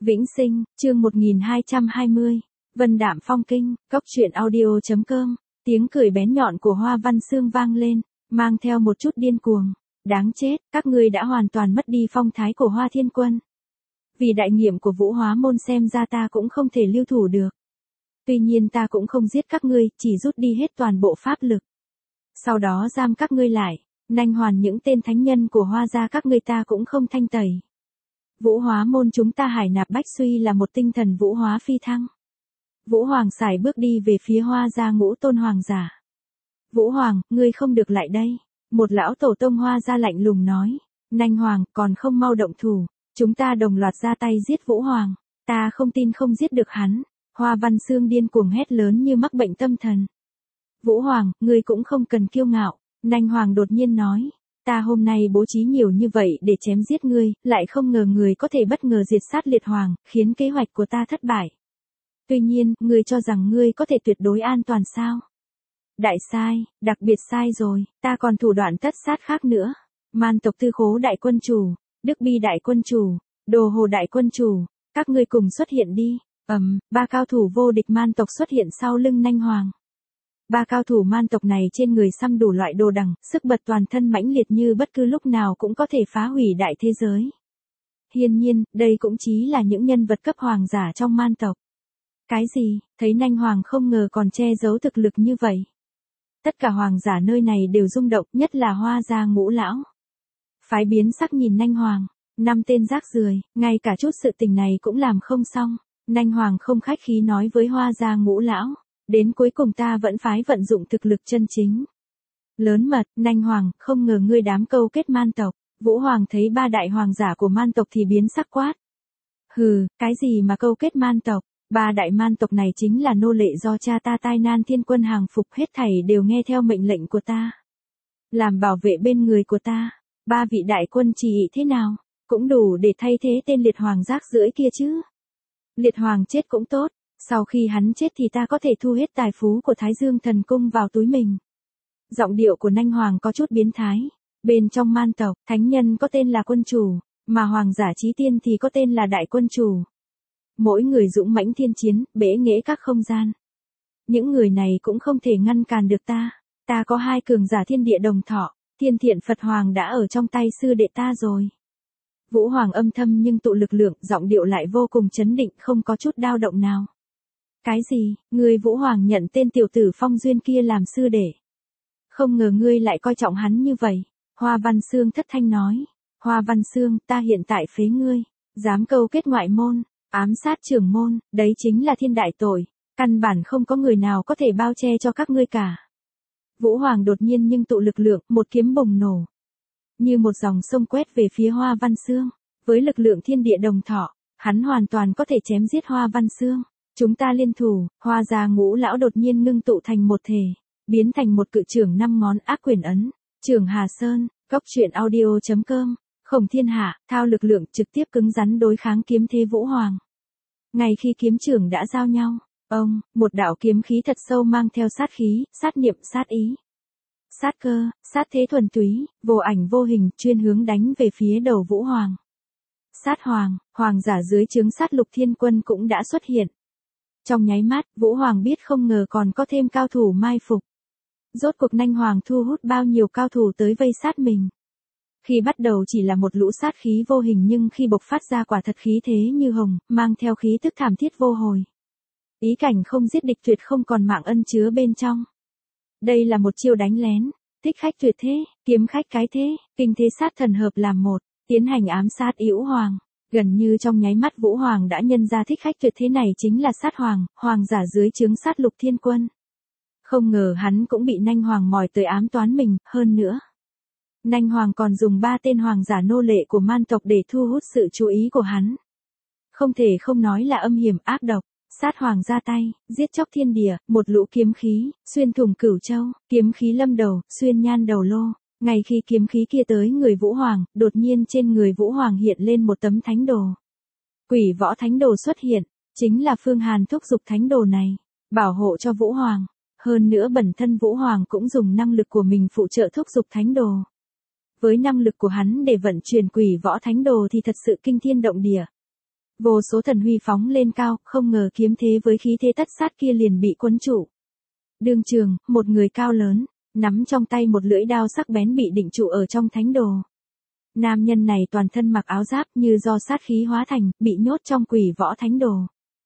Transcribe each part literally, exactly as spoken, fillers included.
Vĩnh Sinh, chương một nghìn hai trăm hai mươi. Vân Đạm Phong Kinh, cốc truyện audio.com. Tiếng cười bén nhọn của Hoa Văn Sương vang lên, mang theo một chút điên cuồng. Đáng chết, các ngươi đã hoàn toàn mất đi phong thái của Hoa Thiên Quân. Vì đại nhiệm của Vũ Hóa Môn xem ra ta cũng không thể lưu thủ được. Tuy nhiên ta cũng không giết các ngươi, chỉ rút đi hết toàn bộ pháp lực. Sau đó giam các ngươi lại, nanh hoàn những tên thánh nhân của Hoa gia các ngươi ta cũng không thanh tẩy. Vũ Hóa Môn chúng ta hải nạp bách suy là một tinh thần vũ hóa phi thăng. Vũ Hoàng sải bước đi về phía Hoa gia ngũ tôn hoàng giả. Vũ Hoàng, ngươi không được lại đây. Một lão tổ tông Hoa gia lạnh lùng nói. Nanh Hoàng, còn không mau động thủ. Chúng ta đồng loạt ra tay giết Vũ Hoàng. Ta không tin không giết được hắn. Hoa Văn Sương điên cuồng hét lớn như mắc bệnh tâm thần. Vũ Hoàng, ngươi cũng không cần kiêu ngạo. Nanh Hoàng đột nhiên nói. Ta hôm nay bố trí nhiều như vậy để chém giết ngươi, lại không ngờ người có thể bất ngờ diệt sát Liệt Hoàng, khiến kế hoạch của ta thất bại. Tuy nhiên, ngươi cho rằng ngươi có thể tuyệt đối an toàn sao? Đại sai, đặc biệt sai rồi, ta còn thủ đoạn tất sát khác nữa. Man tộc Tư Khố đại quân chủ, Đức Bi đại quân chủ, Đồ Hồ đại quân chủ, các ngươi cùng xuất hiện đi. Ầm, um, ba cao thủ vô địch man tộc xuất hiện sau lưng Nanh Hoàng. Ba cao thủ man tộc này trên người xăm đủ loại đồ đằng, sức bật toàn thân mãnh liệt như bất cứ lúc nào cũng có thể phá hủy đại thế giới. Hiển nhiên, đây cũng chỉ là những nhân vật cấp hoàng giả trong man tộc. Cái gì, thấy Nanh Hoàng không ngờ còn che giấu thực lực như vậy. Tất cả hoàng giả nơi này đều rung động, nhất là Hoa gia ngũ lão. Phái biến sắc nhìn Nanh Hoàng, năm tên rác rưởi, ngay cả chút sự tình này cũng làm không xong. Nanh Hoàng không khách khí nói với Hoa gia ngũ lão. Đến cuối cùng ta vẫn phái vận dụng thực lực chân chính. Lớn mật, Nanh Hoàng, không ngờ ngươi đám câu kết man tộc. Vũ Hoàng thấy ba đại hoàng giả của man tộc thì biến sắc quát. Hừ, cái gì mà câu kết man tộc? Ba đại man tộc này chính là nô lệ do cha ta Tai Nan Thiên Quân hàng phục, hết thảy đều nghe theo mệnh lệnh của ta. Làm bảo vệ bên người của ta. Ba vị đại quân chỉ thế nào? Cũng đủ để thay thế tên Liệt Hoàng rác rưởi kia chứ. Liệt Hoàng chết cũng tốt. Sau khi hắn chết thì ta có thể thu hết tài phú của Thái Dương Thần Cung vào túi mình. Giọng điệu của Nanh Hoàng có chút biến thái. Bên trong man tộc, thánh nhân có tên là quân chủ, mà hoàng giả chí tiên thì có tên là đại quân chủ. Mỗi người dũng mãnh thiên chiến, bẽ nghễ các không gian. Những người này cũng không thể ngăn cản được ta. Ta có hai cường giả thiên địa đồng thọ, Thiên Thiện Phật Hoàng đã ở trong tay sư đệ ta rồi. Vũ Hoàng âm thầm nhưng tụ lực lượng, giọng điệu lại vô cùng chấn định, không có chút dao động nào. Cái gì, ngươi Vũ Hoàng nhận tên tiểu tử Phong Duyên kia làm sư đệ. Không ngờ ngươi lại coi trọng hắn như vậy. Hoa Văn Sương thất thanh nói. Hoa Văn Sương, ta hiện tại phế ngươi. Dám câu kết ngoại môn, ám sát trưởng môn, đấy chính là thiên đại tội. Căn bản không có người nào có thể bao che cho các ngươi cả. Vũ Hoàng đột nhiên nhưng tụ lực lượng, một kiếm bùng nổ. Như một dòng sông quét về phía Hoa Văn Sương. Với lực lượng thiên địa đồng thọ, hắn hoàn toàn có thể chém giết Hoa Văn Sương. Chúng ta liên thủ, Hoa gia ngũ lão đột nhiên ngưng tụ thành một thể, biến thành một cự trưởng năm ngón ác quyền ấn, Trường Hà Sơn, cốc truyện audio.com, Khổng Thiên Hạ, thao lực lượng trực tiếp cứng rắn đối kháng kiếm thế Vũ Hoàng. Ngay khi kiếm trưởng đã giao nhau, ông, một đạo kiếm khí thật sâu mang theo sát khí, sát niệm, sát ý, sát cơ, sát thế thuần túy, vô ảnh vô hình chuyên hướng đánh về phía đầu Vũ Hoàng. Sát Hoàng, hoàng giả dưới trướng Sát Lục Thiên Quân cũng đã xuất hiện. Trong nháy mắt, Vũ Hoàng biết không ngờ còn có thêm cao thủ mai phục. Rốt cuộc Nanh Hoàng thu hút bao nhiêu cao thủ tới vây sát mình. Khi bắt đầu chỉ là một lũ sát khí vô hình nhưng khi bộc phát ra quả thật khí thế như hồng, mang theo khí tức thảm thiết vô hồi. Ý cảnh không giết địch tuyệt không còn mạng ân chứa bên trong. Đây là một chiêu đánh lén, thích khách tuyệt thế, kiếm khách cái thế, kinh thế sát thần hợp làm một, tiến hành ám sát Yữu Hoàng. Gần như trong nháy mắt Vũ Hoàng đã nhân ra thích khách tuyệt thế này chính là Sát Hoàng, hoàng giả dưới trướng Sát Lục Thiên Quân. Không ngờ hắn cũng bị Nanh Hoàng mòi tới ám toán mình, hơn nữa. Nanh Hoàng còn dùng ba tên hoàng giả nô lệ của man tộc để thu hút sự chú ý của hắn. Không thể không nói là âm hiểm ác độc. Sát Hoàng ra tay, giết chóc thiên địa, một lũ kiếm khí, xuyên thủng cửu châu, kiếm khí lâm đầu, xuyên nhan đầu lô. Ngay khi kiếm khí kia tới người Vũ Hoàng, đột nhiên trên người Vũ Hoàng hiện lên một tấm thánh đồ. Quỷ võ thánh đồ xuất hiện, chính là Phương Hàn thúc giục thánh đồ này, bảo hộ cho Vũ Hoàng. Hơn nữa bản thân Vũ Hoàng cũng dùng năng lực của mình phụ trợ thúc giục thánh đồ. Với năng lực của hắn để vận chuyển quỷ võ thánh đồ thì thật sự kinh thiên động địa. Vô số thần huy phóng lên cao, không ngờ kiếm thế với khí thế tất sát kia liền bị quấn trụ. Đương trường, một người cao lớn, nắm trong tay một lưỡi đao sắc bén bị định trụ ở trong thánh đồ. Nam nhân này toàn thân mặc áo giáp như do sát khí hóa thành, bị nhốt trong quỷ võ thánh đồ.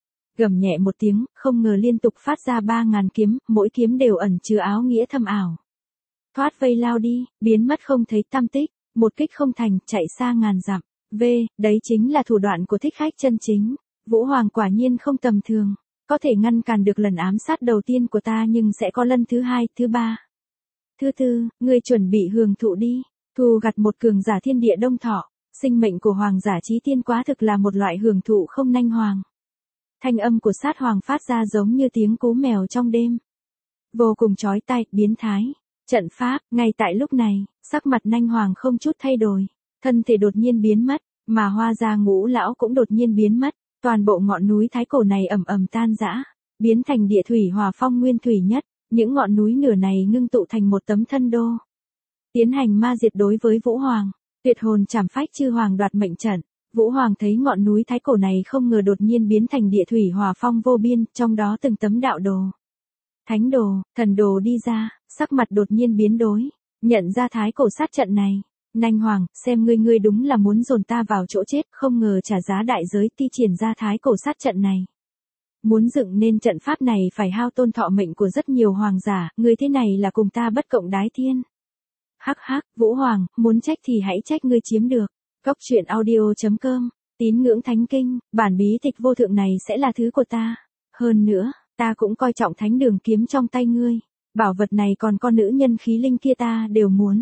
Gầm nhẹ một tiếng, không ngờ liên tục phát ra ba ngàn kiếm, mỗi kiếm đều ẩn chứa áo nghĩa thâm ảo. Thoát vây lao đi, biến mất không thấy tăm tích, một kích không thành, chạy xa ngàn dặm. V, đấy chính là thủ đoạn của thích khách chân chính. Vũ Hoàng quả nhiên không tầm thường, có thể ngăn cản được lần ám sát đầu tiên của ta nhưng sẽ có lần thứ hai, thứ ba. Thứ tư, ngươi chuẩn bị hưởng thụ đi, thu gặt một cường giả thiên địa đông thọ, sinh mệnh của hoàng giả chí tiên quá thực là một loại hưởng thụ không nanh hoàng. Thanh âm của sát hoàng phát ra giống như tiếng cú mèo trong đêm. Vô cùng chói tai, biến thái. Trận pháp, ngay tại lúc này, sắc mặt nanh hoàng không chút thay đổi. Thân thể đột nhiên biến mất, mà hoa gia ngũ lão cũng đột nhiên biến mất. Toàn bộ ngọn núi thái cổ này ầm ầm tan rã, biến thành địa thủy hòa phong nguyên thủy nhất. Những ngọn núi nửa này ngưng tụ thành một tấm thân đô. Tiến hành ma diệt đối với Vũ Hoàng. Tuyệt hồn chảm phách chư hoàng đoạt mệnh trận. Vũ Hoàng thấy ngọn núi thái cổ này không ngờ đột nhiên biến thành địa thủy hòa phong vô biên, trong đó từng tấm đạo đồ. Thánh đồ, thần đồ đi ra, sắc mặt đột nhiên biến đổi, nhận ra thái cổ sát trận này. Nanh Hoàng, xem ngươi ngươi đúng là muốn dồn ta vào chỗ chết, không ngờ trả giá đại giới ti triển ra thái cổ sát trận này. Muốn dựng nên trận pháp này phải hao tôn thọ mệnh của rất nhiều hoàng giả, ngươi thế này là cùng ta bất cộng đái thiên. Hắc hắc, Vũ Hoàng, muốn trách thì hãy trách ngươi chiếm được. Cốc truyện audio chấm com, tín ngưỡng thánh kinh, bản bí tịch vô thượng này sẽ là thứ của ta. Hơn nữa, ta cũng coi trọng thánh đường kiếm trong tay ngươi. Bảo vật này còn con nữ nhân khí linh kia ta đều muốn.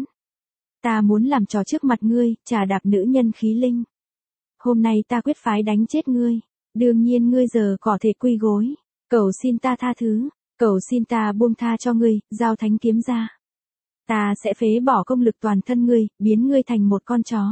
Ta muốn làm trò trước mặt ngươi, trà đạp nữ nhân khí linh. Hôm nay ta quyết phái đánh chết ngươi. Đương nhiên ngươi giờ có thể quy gối. Cầu xin ta tha thứ. Cầu xin ta buông tha cho ngươi, giao thánh kiếm ra. Ta sẽ phế bỏ công lực toàn thân ngươi, biến ngươi thành một con chó.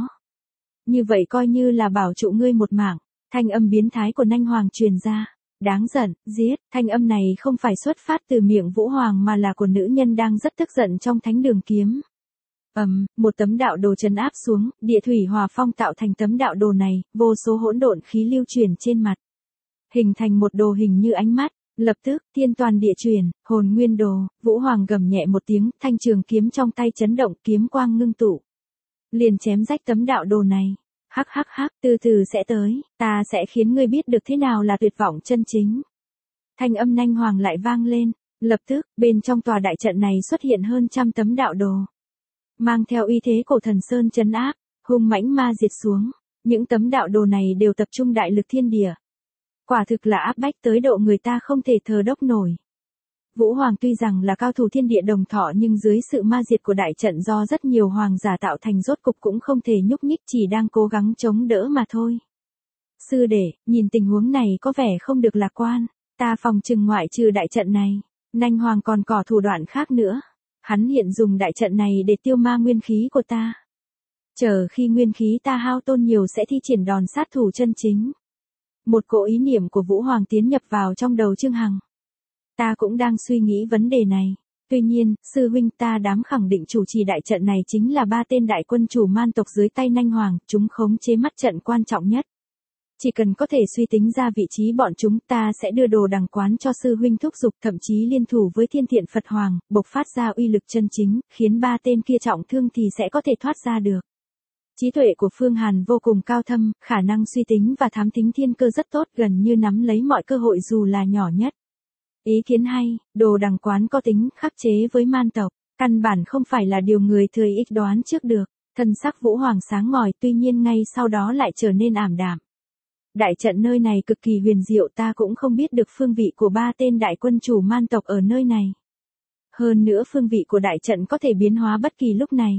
Như vậy coi như là bảo trụ ngươi một mạng. Thanh âm biến thái của Nanh Hoàng truyền ra. Đáng giận, giết. Thanh âm này không phải xuất phát từ miệng Vũ Hoàng mà là của nữ nhân đang rất tức giận trong thánh đường kiếm. Ầm, um, một tấm đạo đồ trấn áp xuống, địa thủy hòa phong tạo thành tấm đạo đồ này, vô số hỗn độn khí lưu chuyển trên mặt. Hình thành một đồ hình như ánh mắt, lập tức, thiên toàn địa chuyển, hồn nguyên đồ, Vũ Hoàng gầm nhẹ một tiếng, thanh trường kiếm trong tay chấn động, kiếm quang ngưng tụ. Liền chém rách tấm đạo đồ này. Hắc hắc hắc, từ từ sẽ tới, ta sẽ khiến ngươi biết được thế nào là tuyệt vọng chân chính. Thanh âm Nanh Hoàng lại vang lên, lập tức, bên trong tòa đại trận này xuất hiện hơn trăm tấm đạo đồ. Mang theo uy thế cổ thần sơn trấn áp, hung mãnh ma diệt xuống, những tấm đạo đồ này đều tập trung đại lực thiên địa. Quả thực là áp bách tới độ người ta không thể thờ đốc nổi. Vũ Hoàng tuy rằng là cao thủ thiên địa đồng thọ nhưng dưới sự ma diệt của đại trận do rất nhiều hoàng giả tạo thành rốt cục cũng không thể nhúc nhích, chỉ đang cố gắng chống đỡ mà thôi. Sư đệ, nhìn tình huống này có vẻ không được lạc quan, ta phòng trừng ngoại trừ đại trận này, Nanh Hoàng còn có thủ đoạn khác nữa. Hắn hiện dùng đại trận này để tiêu ma nguyên khí của ta. Chờ khi nguyên khí ta hao tôn nhiều sẽ thi triển đòn sát thủ chân chính. Một cỗ ý niệm của Vũ Hoàng tiến nhập vào trong đầu Trương Hằng. Ta cũng đang suy nghĩ vấn đề này. Tuy nhiên, sư huynh ta dám khẳng định chủ trì đại trận này chính là ba tên đại quân chủ man tộc dưới tay Nanh Hoàng, chúng khống chế mắt trận quan trọng nhất. Chỉ cần có thể suy tính ra vị trí bọn chúng ta sẽ đưa đồ đằng quán cho sư huynh thúc giục, thậm chí liên thủ với Thiên Thiện Phật Hoàng, bộc phát ra uy lực chân chính, khiến ba tên kia trọng thương thì sẽ có thể thoát ra được. Trí tuệ của Phương Hàn vô cùng cao thâm, khả năng suy tính và thám thính thiên cơ rất tốt, gần như nắm lấy mọi cơ hội dù là nhỏ nhất. Ý kiến hay, đồ đằng quán có tính khắc chế với man tộc, căn bản không phải là điều người thừa ít đoán trước được. Thân sắc Vũ Hoàng sáng ngời, tuy nhiên ngay sau đó lại trở nên ảm đạm. Đại trận nơi này cực kỳ huyền diệu, ta cũng không biết được phương vị của ba tên đại quân chủ man tộc ở nơi này. Hơn nữa phương vị của đại trận có thể biến hóa bất kỳ lúc này.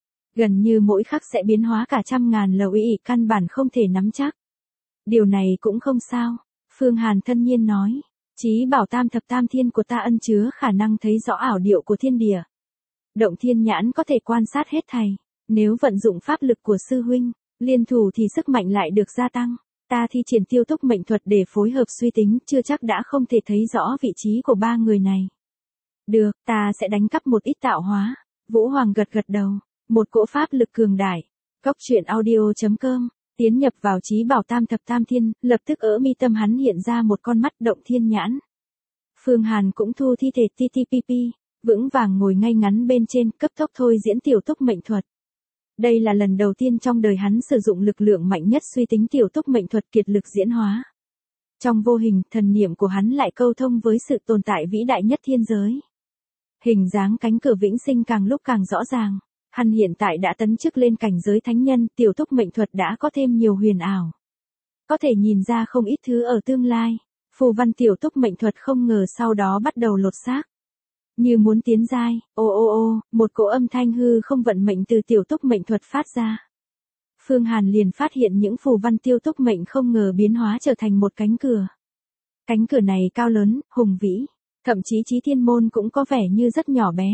Gần như mỗi khắc sẽ biến hóa cả trăm ngàn lầu ý, căn bản không thể nắm chắc. Điều này cũng không sao, Phương Hàn thân nhiên nói. Chí bảo tam thập tam thiên của ta ân chứa khả năng thấy rõ ảo điệu của thiên địa. Động thiên nhãn có thể quan sát hết thảy. Nếu vận dụng pháp lực của sư huynh, liên thủ thì sức mạnh lại được gia tăng. Ta thi triển tiêu túc mệnh thuật để phối hợp suy tính, chưa chắc đã không thể thấy rõ vị trí của ba người này. Được, ta sẽ đánh cắp một ít tạo hóa. Vũ Hoàng gật gật đầu. Một cỗ pháp lực cường đại. Cốc truyện audio chấm com Tiến nhập vào trí bảo tam thập tam thiên, lập tức ở mi tâm hắn hiện ra một con mắt động thiên nhãn. Phương Hàn cũng thu thi thể tê tê pê pê, vững vàng ngồi ngay ngắn bên trên, cấp tốc thôi diễn tiểu túc mệnh thuật. Đây là lần đầu tiên trong đời hắn sử dụng lực lượng mạnh nhất suy tính tiểu túc mệnh thuật kiệt lực diễn hóa. Trong vô hình, thần niệm của hắn lại câu thông với sự tồn tại vĩ đại nhất thiên giới. Hình dáng cánh cửa vĩnh sinh càng lúc càng rõ ràng. Hắn hiện tại đã tấn chức lên cảnh giới thánh nhân, tiểu túc mệnh thuật đã có thêm nhiều huyền ảo. Có thể nhìn ra không ít thứ ở tương lai. Phù văn tiểu túc mệnh thuật không ngờ sau đó bắt đầu lột xác. Như muốn tiến giai, ô ô ô, một cỗ âm thanh hư không vận mệnh từ tiểu túc mệnh thuật phát ra. Phương Hàn liền phát hiện những phù văn tiêu túc mệnh không ngờ biến hóa trở thành một cánh cửa. Cánh cửa này cao lớn, hùng vĩ, thậm chí chí thiên môn cũng có vẻ như rất nhỏ bé.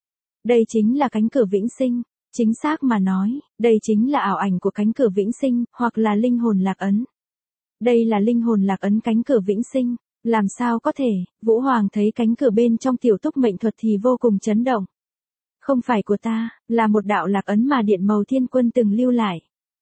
Đây chính là cánh cửa vĩnh sinh, chính xác mà nói, đây chính là ảo ảnh của cánh cửa vĩnh sinh, hoặc là linh hồn lạc ấn. Đây là linh hồn lạc ấn cánh cửa vĩnh sinh, làm sao có thể, Vũ Hoàng thấy cánh cửa bên trong tiểu túc mệnh thuật thì vô cùng chấn động. Không phải của ta, là một đạo lạc ấn mà điện màu thiên quân từng lưu lại.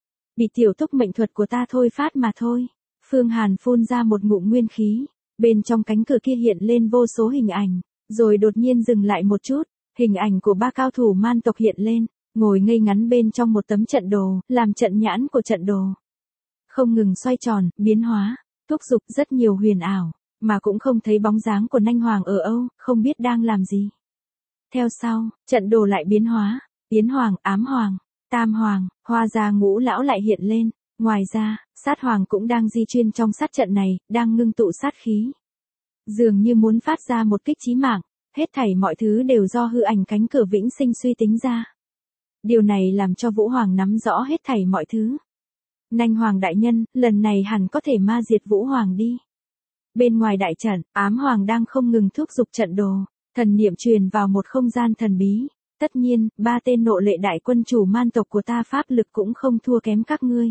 Bị tiểu túc mệnh thuật của ta thôi phát mà thôi. Phương Hàn phun ra một ngụm nguyên khí, bên trong cánh cửa kia hiện lên vô số hình ảnh, rồi đột nhiên dừng lại một chút, hình ảnh của ba cao thủ man tộc hiện lên, ngồi ngây ngắn bên trong một tấm trận đồ, làm trận nhãn của trận đồ. Không ngừng xoay tròn, biến hóa, thúc giục rất nhiều huyền ảo, mà cũng không thấy bóng dáng của Nanh Hoàng ở Âu, không biết đang làm gì. Theo sau, trận đồ lại biến hóa, Tiến Hoàng, Ám Hoàng, Tam Hoàng, Hoa Gia Ngũ Lão lại hiện lên, ngoài ra, Sát Hoàng cũng đang di chuyển trong sát trận này, đang ngưng tụ sát khí. Dường như muốn phát ra một kích chí mạng, hết thảy mọi thứ đều do hư ảnh cánh cửa vĩnh sinh suy tính ra. Điều này làm cho Vũ Hoàng nắm rõ hết thảy mọi thứ. Nanh Hoàng đại nhân, lần này hẳn có thể ma diệt Vũ Hoàng đi. Bên ngoài đại trận, Ám Hoàng đang không ngừng thúc giục trận đồ, thần niệm truyền vào một không gian thần bí. Tất nhiên, ba tên nộ lệ đại quân chủ man tộc của ta pháp lực cũng không thua kém các ngươi.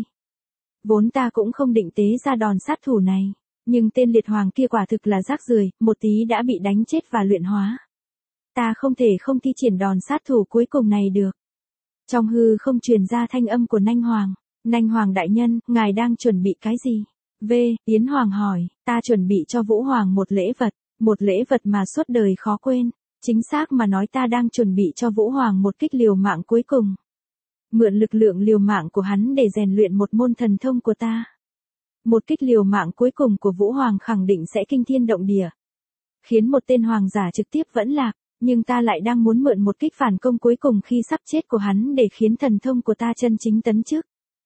Vốn ta cũng không định tế ra đòn sát thủ này, nhưng tên liệt hoàng kia quả thực là rác rưởi, một tí đã bị đánh chết và luyện hóa. Ta không thể không thi triển đòn sát thủ cuối cùng này được. Trong hư không truyền ra thanh âm của Nanh Hoàng. Nanh Hoàng đại nhân, ngài đang chuẩn bị cái gì? V. Tiến Hoàng hỏi, ta chuẩn bị cho Vũ Hoàng một lễ vật, một lễ vật mà suốt đời khó quên. Chính xác mà nói ta đang chuẩn bị cho Vũ Hoàng một kích liều mạng cuối cùng. Mượn lực lượng liều mạng của hắn để rèn luyện một môn thần thông của ta. Một kích liều mạng cuối cùng của Vũ Hoàng khẳng định sẽ kinh thiên động địa. Khiến một tên hoàng giả trực tiếp vẫn lạc, nhưng ta lại đang muốn mượn một kích phản công cuối cùng khi sắp chết của hắn để khiến thần thông của ta chân chính tấn chức.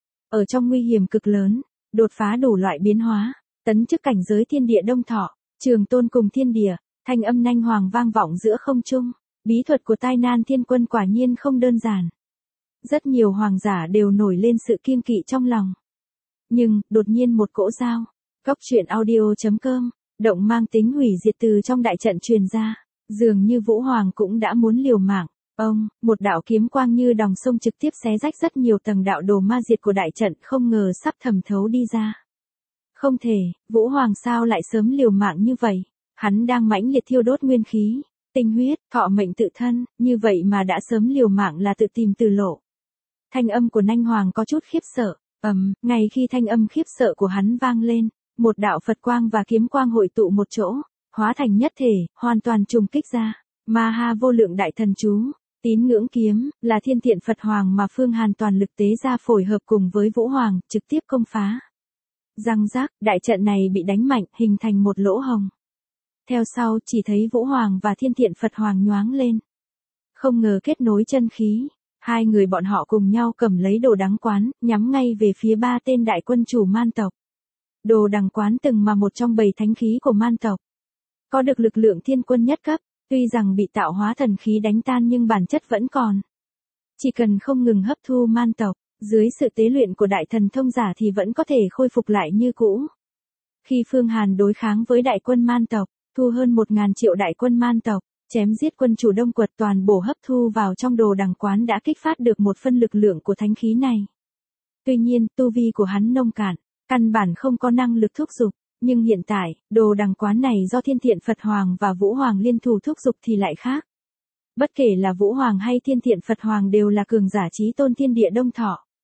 Ở trong nguy hiểm cực lớn, đột phá đủ loại biến hóa, tấn chức cảnh giới thiên địa đông thọ, trường tôn cùng thiên địa. Thanh âm Nanh Hoàng vang vọng giữa không trung, bí thuật của tai nan thiên quân quả nhiên không đơn giản. Rất nhiều hoàng giả đều nổi lên sự kiêng kỵ trong lòng. Nhưng, đột nhiên một cỗ dao, Góc truyện audio chấm com, động mang tính hủy diệt từ trong đại trận truyền ra, dường như Vũ Hoàng cũng đã muốn liều mạng. Ông, một đạo kiếm quang như dòng sông trực tiếp xé rách rất nhiều tầng đạo đồ ma diệt của đại trận không ngờ sắp thẩm thấu đi ra. Không thể, Vũ Hoàng sao lại sớm liều mạng như vậy? Hắn đang mãnh liệt thiêu đốt nguyên khí, tinh huyết, thọ mệnh tự thân, như vậy mà đã sớm liều mạng là tự tìm từ lộ. Thanh âm của Nanh Hoàng có chút khiếp sợ, ầm, um, ngay khi thanh âm khiếp sợ của hắn vang lên, một đạo Phật quang và kiếm quang hội tụ một chỗ, hóa thành nhất thể, hoàn toàn trùng kích ra. Ma Ha vô lượng đại thần chú, tín ngưỡng kiếm, là thiên thiện Phật Hoàng mà Phương Hàn toàn lực tế ra phối hợp cùng với Vũ Hoàng, trực tiếp công phá. Răng rác, đại trận này bị đánh mạnh, hình thành một lỗ hồng. Theo sau, chỉ thấy Vũ Hoàng và thiên thiện Phật Hoàng nhoáng lên. Không ngờ kết nối chân khí. Hai người bọn họ cùng nhau cầm lấy đồ đắng quán, nhắm ngay về phía ba tên đại quân chủ man tộc. Đồ đằng quán từng mà một trong bảy thánh khí của man tộc. Có được lực lượng thiên quân nhất cấp, tuy rằng bị tạo hóa thần khí đánh tan nhưng bản chất vẫn còn. Chỉ cần không ngừng hấp thu man tộc, dưới sự tế luyện của đại thần thông giả thì vẫn có thể khôi phục lại như cũ. Khi Phương Hàn đối kháng với đại quân man tộc, thu hơn một ngàn triệu đại quân man tộc, chém giết quân chủ Đông Quật toàn bộ hấp thu vào trong đồ đằng quán đã kích phát được một phân lực lượng của thánh khí này. Tuy nhiên, tu vi của hắn nông cạn, căn bản không có năng lực thúc giục, nhưng hiện tại, đồ đằng quán này do thiên thiện Phật Hoàng và Vũ Hoàng liên thủ thúc giục thì lại khác. Bất kể là Vũ Hoàng hay thiên thiện Phật Hoàng đều là cường giả chí tôn thiên địa đông thọ.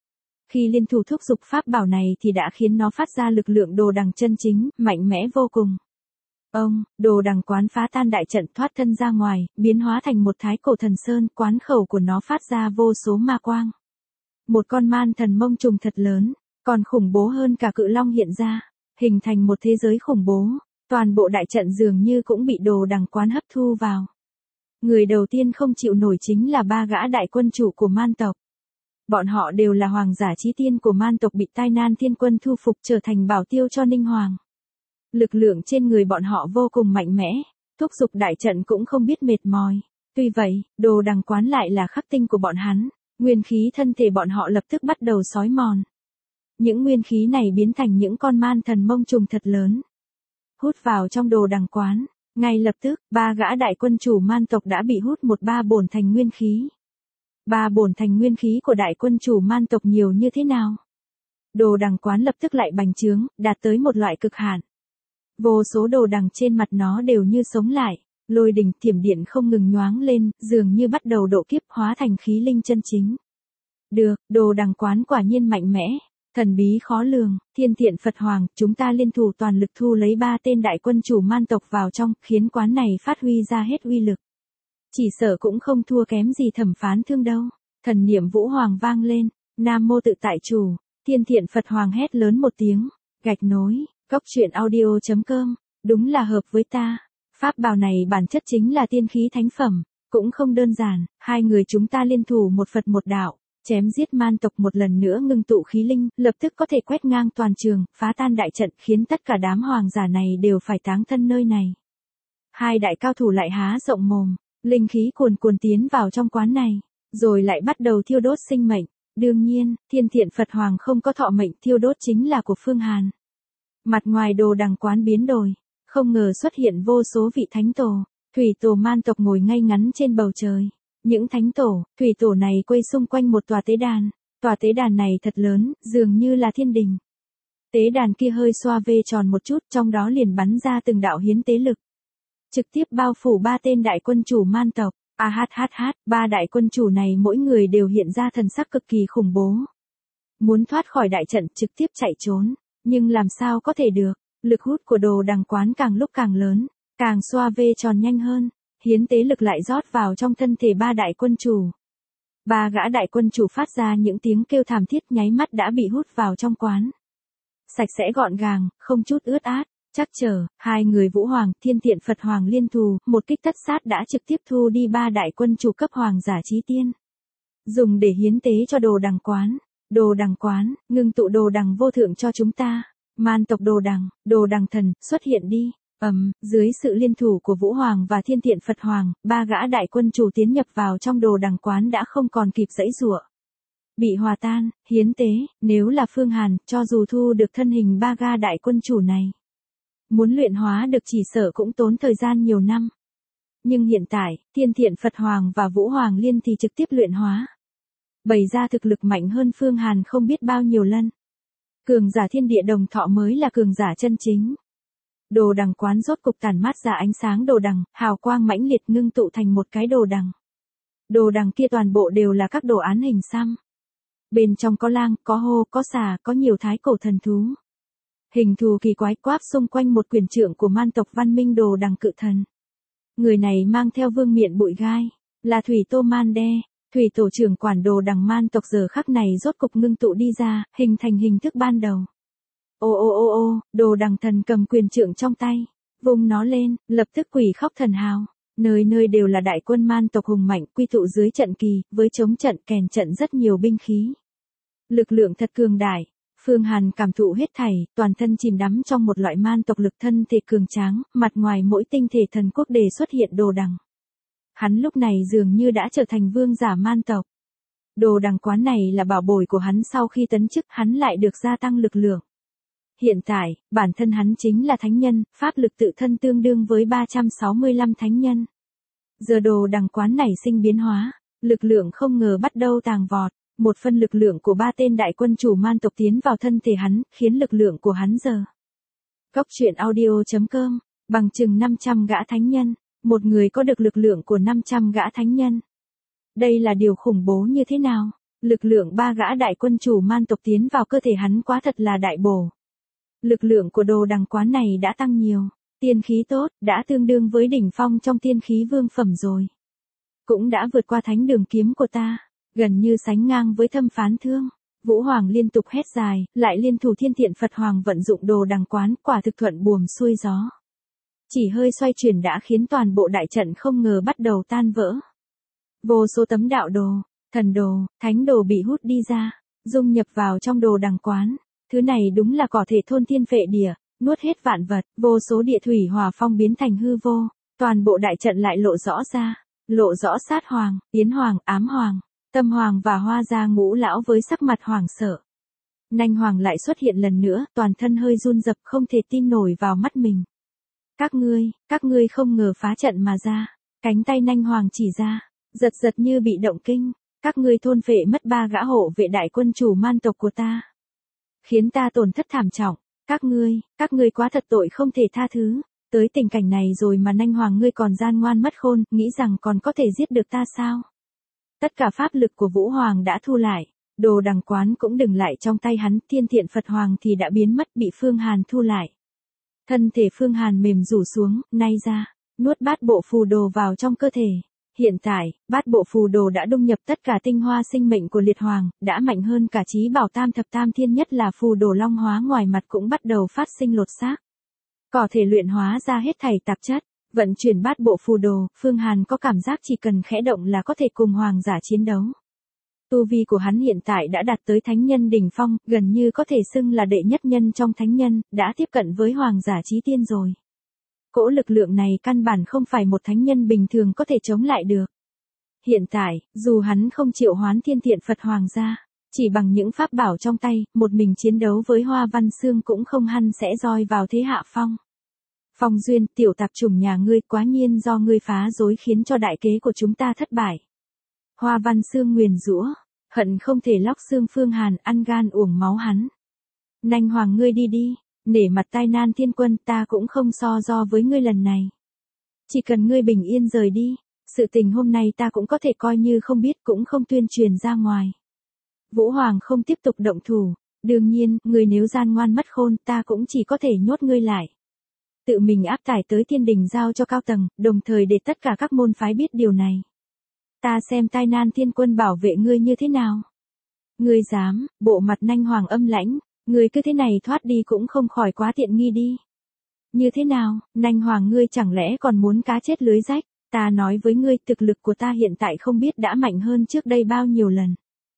Khi liên thủ thúc giục pháp bảo này thì đã khiến nó phát ra lực lượng đồ đằng chân chính, mạnh mẽ vô cùng. Ông, đồ đằng quán phá tan đại trận thoát thân ra ngoài, biến hóa thành một thái cổ thần sơn, quán khẩu của nó phát ra vô số ma quang. Một con man thần mông trùng thật lớn, còn khủng bố hơn cả cự long hiện ra, hình thành một thế giới khủng bố, toàn bộ đại trận dường như cũng bị đồ đằng quán hấp thu vào. Người đầu tiên không chịu nổi chính là ba gã đại quân chủ của man tộc. Bọn họ đều là hoàng giả chí tiên của man tộc bị tai nan thiên quân thu phục trở thành bảo tiêu cho Ninh Hoàng. Lực lượng trên người bọn họ vô cùng mạnh mẽ, thúc giục đại trận cũng không biết mệt mỏi. Tuy vậy, đồ đằng quán lại là khắc tinh của bọn hắn, nguyên khí thân thể bọn họ lập tức bắt đầu xói mòn. Những nguyên khí này biến thành những con man thần mông trùng thật lớn. Hút vào trong đồ đằng quán, ngay lập tức, ba gã đại quân chủ man tộc đã bị hút một ba bổn thành nguyên khí. Ba bổn thành nguyên khí của đại quân chủ man tộc nhiều như thế nào? Đồ đằng quán lập tức lại bành trướng, đạt tới một loại cực hạn. Vô số đồ đằng trên mặt nó đều như sống lại, lôi đình thiểm điện không ngừng nhoáng lên, dường như bắt đầu độ kiếp hóa thành khí linh chân chính. Được, đồ đằng quán quả nhiên mạnh mẽ, thần bí khó lường, Thiên Thiện Phật Hoàng, chúng ta liên thủ toàn lực thu lấy ba tên đại quân chủ man tộc vào trong, khiến quán này phát huy ra hết uy lực. Chỉ sợ cũng không thua kém gì Thẩm Phán Thương đâu. Thần niệm Vũ Hoàng vang lên, Nam Mô Tự Tại Chủ, Thiên Thiện Phật Hoàng hét lớn một tiếng, gạch nối, cốc truyện audio chấm com, đúng là hợp với ta. Pháp bào này bản chất chính là tiên khí thánh phẩm, cũng không đơn giản, hai người chúng ta liên thủ một Phật một đạo, chém giết man tộc một lần nữa ngưng tụ khí linh, lập tức có thể quét ngang toàn trường, phá tan đại trận khiến tất cả đám hoàng giả này đều phải táng thân nơi này. Hai đại cao thủ lại há rộng mồm, linh khí cuồn cuồn tiến vào trong quán này, rồi lại bắt đầu thiêu đốt sinh mệnh. Đương nhiên, Thiên Thiện Phật Hoàng không có thọ mệnh, thiêu đốt chính là của Phương Hàn. Mặt ngoài đồ đằng quán biến đổi, không ngờ xuất hiện vô số vị thánh tổ, thủy tổ man tộc ngồi ngay ngắn trên bầu trời. Những thánh tổ, thủy tổ này quay xung quanh một tòa tế đàn, tòa tế đàn này thật lớn, dường như là thiên đình. Tế đàn kia hơi xoa vê tròn một chút, trong đó liền bắn ra từng đạo hiến tế lực. Trực tiếp bao phủ ba tên đại quân chủ man tộc, a hát hát hát, ba đại quân chủ này mỗi người đều hiện ra thần sắc cực kỳ khủng bố. Muốn thoát khỏi đại trận trực tiếp chạy trốn, nhưng làm sao có thể được, lực hút của đồ đằng quán càng lúc càng lớn, càng xoa vê tròn nhanh hơn. Hiến tế lực lại rót vào trong thân thể ba đại quân chủ. Ba gã đại quân chủ phát ra những tiếng kêu thảm thiết nháy mắt đã bị hút vào trong quán. Sạch sẽ gọn gàng, không chút ướt át, chắc chờ, hai người Vũ Hoàng, Thiên Thiện Phật Hoàng liên thù, một kích tất sát đã trực tiếp thu đi ba đại quân chủ cấp hoàng giả chí tiên. Dùng để hiến tế cho đồ đằng quán. Đồ đằng quán, ngưng tụ đồ đằng vô thượng cho chúng ta. Man tộc đồ đằng, đồ đằng thần, xuất hiện đi. Ầm, um, dưới sự liên thủ của Vũ Hoàng và Thiên Thiện Phật Hoàng, ba gã đại quân chủ tiến nhập vào trong đồ đằng quán đã không còn kịp giãy giụa. Bị hòa tan, hiến tế, nếu là Phương Hàn, cho dù thu được thân hình ba gã đại quân chủ này, muốn luyện hóa được chỉ sợ cũng tốn thời gian nhiều năm. Nhưng hiện tại, Thiên Thiện Phật Hoàng và Vũ Hoàng liên thì trực tiếp luyện hóa. Bày ra thực lực mạnh hơn Phương Hàn không biết bao nhiêu lần. Cường giả thiên địa đồng thọ mới là cường giả chân chính. Đồ đằng quán rốt cục tản mát ra ánh sáng đồ đằng, hào quang mãnh liệt ngưng tụ thành một cái đồ đằng. Đồ đằng kia toàn bộ đều là các đồ án hình xăm. Bên trong có lang, có hô, có xà, có nhiều thái cổ thần thú. Hình thù kỳ quái quáp xung quanh một quyền trượng của man tộc văn minh đồ đằng cự thần. Người này mang theo vương miện bụi gai, là Thủy Tô Man Đe, thủy tổ trưởng quản đồ đằng man tộc giờ khắc này rốt cục ngưng tụ đi ra, hình thành hình thức ban đầu. Ô ô ô ô, đồ đằng thần cầm quyền trượng trong tay, vung nó lên, lập tức quỷ khóc thần hào. Nơi nơi đều là đại quân man tộc hùng mạnh quy tụ dưới trận kỳ, với chống trận kèn trận rất nhiều binh khí. Lực lượng thật cường đại, Phương Hàn cảm thụ hết thảy, toàn thân chìm đắm trong một loại man tộc lực thân thể cường tráng, mặt ngoài mỗi tinh thể thần quốc đề xuất hiện đồ đằng. Hắn lúc này dường như đã trở thành vương giả man tộc. Đồ đằng quán này là bảo bối của hắn sau khi tấn chức hắn lại được gia tăng lực lượng. Hiện tại, bản thân hắn chính là thánh nhân, pháp lực tự thân tương đương với ba trăm sáu mươi lăm thánh nhân. Giờ đồ đằng quán này sinh biến hóa, lực lượng không ngờ bắt đầu tàng vọt, một phần lực lượng của ba tên đại quân chủ man tộc tiến vào thân thể hắn, khiến lực lượng của hắn giờ. Cốc truyện audio chấm com, bằng chừng năm trăm gã thánh nhân, một người có được lực lượng của năm trăm gã thánh nhân. Đây là điều khủng bố như thế nào? Lực lượng ba gã đại quân chủ man tộc tiến vào cơ thể hắn quá thật là đại bổ. Lực lượng của đồ đằng quán này đã tăng nhiều. Tiên khí tốt, đã tương đương với đỉnh phong trong tiên khí vương phẩm rồi. Cũng đã vượt qua thánh đường kiếm của ta, gần như sánh ngang với thâm phán thương. Vũ Hoàng liên tục hét dài, lại liên thủ thiên thiện Phật Hoàng vận dụng đồ đằng quán, quả thực thuận buồm xuôi gió. Chỉ hơi xoay chuyển đã khiến toàn bộ đại trận không ngờ bắt đầu tan vỡ. Vô số tấm đạo đồ, thần đồ, thánh đồ bị hút đi ra, dung nhập vào trong đồ đằng quán. Thứ này đúng là có thể thôn thiên phệ địa, nuốt hết vạn vật, vô số địa thủy hỏa phong biến thành hư vô, toàn bộ đại trận lại lộ rõ ra, lộ rõ sát hoàng, tiến hoàng, ám hoàng, tâm hoàng và hoa gia ngũ lão với sắc mặt hoàng sợ. Nanh hoàng lại xuất hiện lần nữa, toàn thân hơi run rập không thể tin nổi vào mắt mình. Các ngươi, các ngươi không ngờ phá trận mà ra, cánh tay nanh hoàng chỉ ra, giật giật như bị động kinh, các ngươi thôn phệ mất ba gã hộ vệ đại quân chủ man tộc của ta. Khiến ta tổn thất thảm trọng, các ngươi, các ngươi quá thật tội không thể tha thứ, tới tình cảnh này rồi mà nanh hoàng ngươi còn gian ngoan mất khôn, nghĩ rằng còn có thể giết được ta sao? Tất cả pháp lực của Vũ Hoàng đã thu lại, đồ đằng quán cũng đừng lại trong tay hắn, thiên thiện Phật Hoàng thì đã biến mất bị Phương Hàn thu lại. Thân thể Phương Hàn mềm rủ xuống, nay ra, nuốt bát bộ phù đồ vào trong cơ thể. Hiện tại, bát bộ phù đồ đã dung nhập tất cả tinh hoa sinh mệnh của liệt hoàng, đã mạnh hơn cả chí bảo tam thập tam thiên, nhất là phù đồ long hóa ngoài mặt cũng bắt đầu phát sinh lột xác. Có thể luyện hóa ra hết thảy tạp chất, vận chuyển bát bộ phù đồ, Phương Hàn có cảm giác chỉ cần khẽ động là có thể cùng hoàng giả chiến đấu. Tu vi của hắn hiện tại đã đạt tới thánh nhân đỉnh phong, gần như có thể xưng là đệ nhất nhân trong thánh nhân, đã tiếp cận với hoàng giả chí tiên rồi. Cỗ lực lượng này căn bản không phải một thánh nhân bình thường có thể chống lại được. Hiện tại, dù hắn không triệu hoán thiên thiện Phật Hoàng ra, chỉ bằng những pháp bảo trong tay, một mình chiến đấu với Hoa Văn Xương cũng không hăn sẽ roi vào thế hạ phong. Phong Duyên, tiểu tạp chủng nhà ngươi, quá nhiên do ngươi phá rối khiến cho đại kế của chúng ta thất bại. Hoa Văn Xương nguyền rủa, hận không thể lóc xương Phương Hàn, ăn gan uổng máu hắn. Nanh hoàng ngươi đi đi, nể mặt tai nan thiên quân, ta cũng không so do với ngươi lần này. Chỉ cần ngươi bình yên rời đi, sự tình hôm nay ta cũng có thể coi như không biết, cũng không tuyên truyền ra ngoài. Vũ Hoàng không tiếp tục động thủ, đương nhiên, ngươi nếu gian ngoan mất khôn, ta cũng chỉ có thể nhốt ngươi lại. Tự mình áp tải tới thiên đình giao cho cao tầng, đồng thời để tất cả các môn phái biết điều này. Ta xem tai nan thiên quân bảo vệ ngươi như thế nào. Ngươi dám, bộ mặt nanh hoàng âm lãnh, ngươi cứ thế này thoát đi cũng không khỏi quá tiện nghi đi. Như thế nào, nanh hoàng ngươi chẳng lẽ còn muốn cá chết lưới rách, ta nói với ngươi thực lực của ta hiện tại không biết đã mạnh hơn trước đây bao nhiêu lần.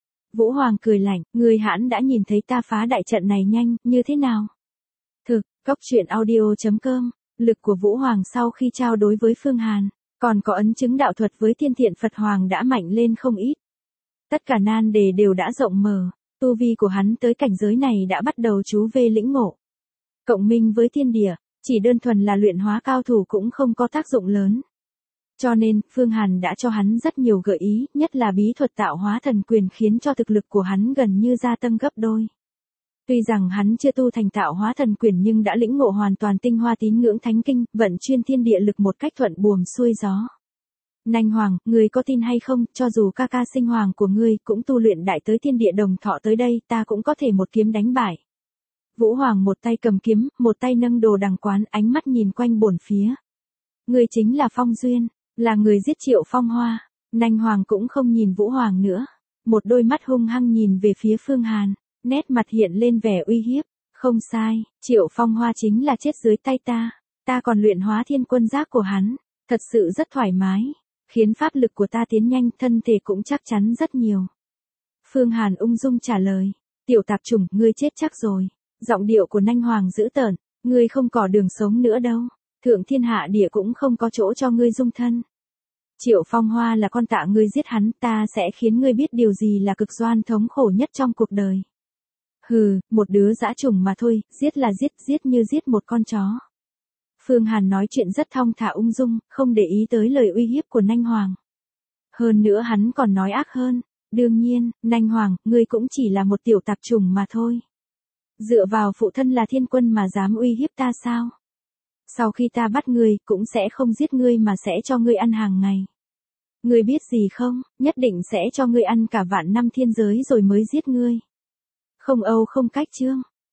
Vũ Hoàng cười lạnh, ngươi hãn đã nhìn thấy ta phá đại trận này nhanh, như thế nào? Thực, Cốc truyện audio chấm com, lực của Vũ Hoàng sau khi trao đối với Phương Hàn, còn có ấn chứng đạo thuật với thiên thiện Phật Hoàng đã mạnh lên không ít. Tất cả nan đề đều đã rộng mở, tu vi của hắn tới cảnh giới này đã bắt đầu chú về lĩnh ngộ. Cộng minh với thiên địa, chỉ đơn thuần là luyện hóa cao thủ cũng không có tác dụng lớn. Cho nên, Phương Hàn đã cho hắn rất nhiều gợi ý, nhất là bí thuật tạo hóa thần quyền khiến cho thực lực của hắn gần như gia tăng gấp đôi. Tuy rằng hắn chưa tu thành tạo hóa thần quyền nhưng đã lĩnh ngộ hoàn toàn tinh hoa tín ngưỡng thánh kinh, vận chuyên thiên địa lực một cách thuận buồm xuôi gió. Nanh hoàng, ngươi có tin hay không, cho dù ca ca sinh hoàng của ngươi cũng tu luyện đại tới thiên địa đồng thọ tới đây, ta cũng có thể một kiếm đánh bại. Vũ Hoàng một tay cầm kiếm, một tay nâng đồ đằng quán, ánh mắt nhìn quanh bổn phía. Ngươi chính là Phong Duyên, là người giết Triệu Phong Hoa. Nanh hoàng cũng không nhìn Vũ Hoàng nữa, một đôi mắt hung hăng nhìn về phía Phương Hàn, nét mặt hiện lên vẻ uy hiếp. Không sai, Triệu Phong Hoa chính là chết dưới tay ta, ta còn luyện hóa thiên quân giác của hắn, thật sự rất thoải mái, khiến pháp lực của ta tiến nhanh, thân thể cũng chắc chắn rất nhiều. Phương Hàn ung dung trả lời, tiểu tạp chủng, ngươi chết chắc rồi. Giọng điệu của nanh hoàng dữ tợn, ngươi không có đường sống nữa đâu, thượng thiên hạ địa cũng không có chỗ cho ngươi dung thân. Triệu Phong Hoa là con tạ ngươi giết hắn, ta sẽ khiến ngươi biết điều gì là cực doan thống khổ nhất trong cuộc đời. Hừ, một đứa dã chủng mà thôi, giết là giết, giết như giết một con chó. Phương Hàn nói chuyện rất thong thả ung dung, không để ý tới lời uy hiếp của nanh hoàng. Hơn nữa hắn còn nói ác hơn, đương nhiên, nanh hoàng, ngươi cũng chỉ là một tiểu tạp chủng mà thôi. Dựa vào phụ thân là thiên quân mà dám uy hiếp ta sao? Sau khi ta bắt ngươi, cũng sẽ không giết ngươi mà sẽ cho ngươi ăn hàng ngày. Ngươi biết gì không, nhất định sẽ cho ngươi ăn cả vạn năm thiên giới rồi mới giết ngươi. Không âu không cách chương.